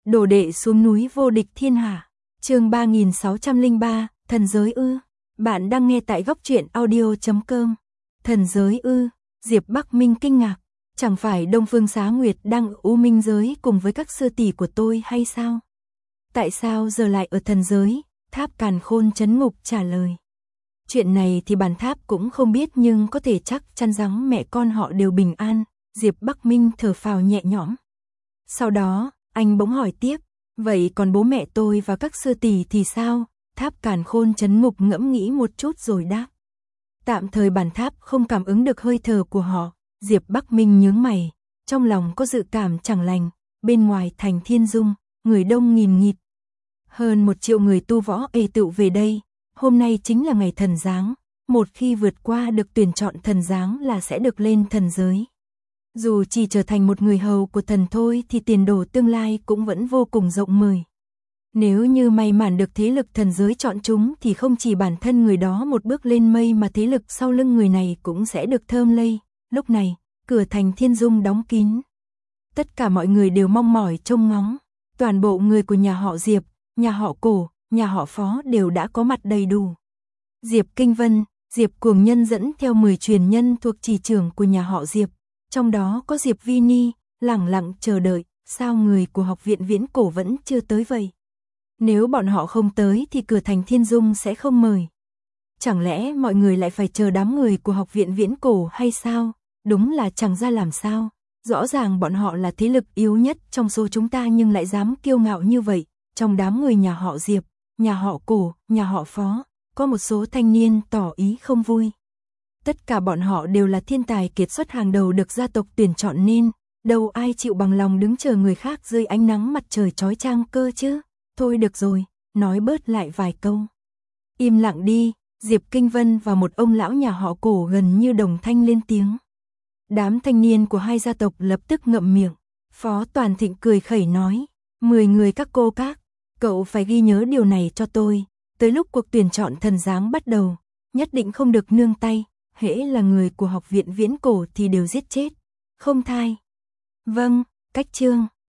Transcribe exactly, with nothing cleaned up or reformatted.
Đồ đệ xuống núi vô địch thiên hạ. Chương ba nghìn sáu trăm lẻ ba, thần giới ư? Bạn đang nghe tại góc truyện audio chấm com. Thần giới ư? Diệp Bắc Minh kinh ngạc, chẳng phải Đông Phương Xá Nguyệt đang ở U Minh giới cùng với các sư tỷ của tôi hay sao? Tại sao giờ lại ở thần giới? Tháp Càn Khôn trấn ngục trả lời. Chuyện này thì bản tháp cũng không biết, nhưng có thể chắc chắn rằng mẹ con họ đều bình an. Diệp Bắc Minh thở phào nhẹ nhõm. Sau đó, anh bỗng hỏi tiếp, vậy còn bố mẹ tôi và các sư tỷ thì sao? Tháp Càn Khôn trấn ngục ngẫm nghĩ một chút rồi đáp. Tạm thời bản tháp không cảm ứng được hơi thở của họ. Diệp Bắc Minh nhướng mày, trong lòng có dự cảm chẳng lành. Bên ngoài thành Thiên Dung, người đông nghìn nghịt. Hơn một triệu người tu võ ê tựu về đây. Hôm nay chính là ngày thần giáng. Một khi vượt qua được tuyển chọn thần giáng là sẽ được lên thần giới. Dù chỉ trở thành một người hầu của thần thôi thì tiền đồ tương lai cũng vẫn vô cùng rộng mở. Nếu như may mắn được thế lực thần giới chọn chúng thì không chỉ bản thân người đó một bước lên mây mà thế lực sau lưng người này cũng sẽ được thơm lây. Lúc này, cửa thành Thiên Dung đóng kín. Tất cả mọi người đều mong mỏi trông ngóng. Toàn bộ người của nhà họ Diệp, nhà họ Cổ, nhà họ Phó đều đã có mặt đầy đủ. Diệp Kinh Vân, Diệp Cuồng Nhân dẫn theo mười truyền nhân thuộc chỉ trưởng của nhà họ Diệp. Trong đó có Diệp Vi Ni, lẳng lặng chờ đợi, sao người của học viện Viễn Cổ vẫn chưa tới vậy? Nếu bọn họ không tới thì cửa thành Thiên Dung sẽ không mời. Chẳng lẽ mọi người lại phải chờ đám người của học viện Viễn Cổ hay sao? Đúng là chẳng ra làm sao. Rõ ràng bọn họ là thế lực yếu nhất trong số chúng ta nhưng lại dám kiêu ngạo như vậy. Trong đám người nhà họ Diệp, nhà họ Cổ, nhà họ Phó, có một số thanh niên tỏ ý không vui. Tất cả bọn họ đều là thiên tài kiệt xuất hàng đầu được gia tộc tuyển chọn nên, đâu ai chịu bằng lòng đứng chờ người khác dưới ánh nắng mặt trời chói chang cơ chứ. Thôi được rồi, nói bớt lại vài câu. Im lặng đi, Diệp Kinh Vân và một ông lão nhà họ Cổ gần như đồng thanh lên tiếng. Đám thanh niên của hai gia tộc lập tức ngậm miệng. Phó Toàn Thịnh cười khẩy nói, mười người các cô các, cậu phải ghi nhớ điều này cho tôi. Tới lúc cuộc tuyển chọn thần giáng bắt đầu, nhất định không được nương tay. Hễ là người của học viện Viễn Cổ thì đều giết chết, không thai. Vâng, cách chương.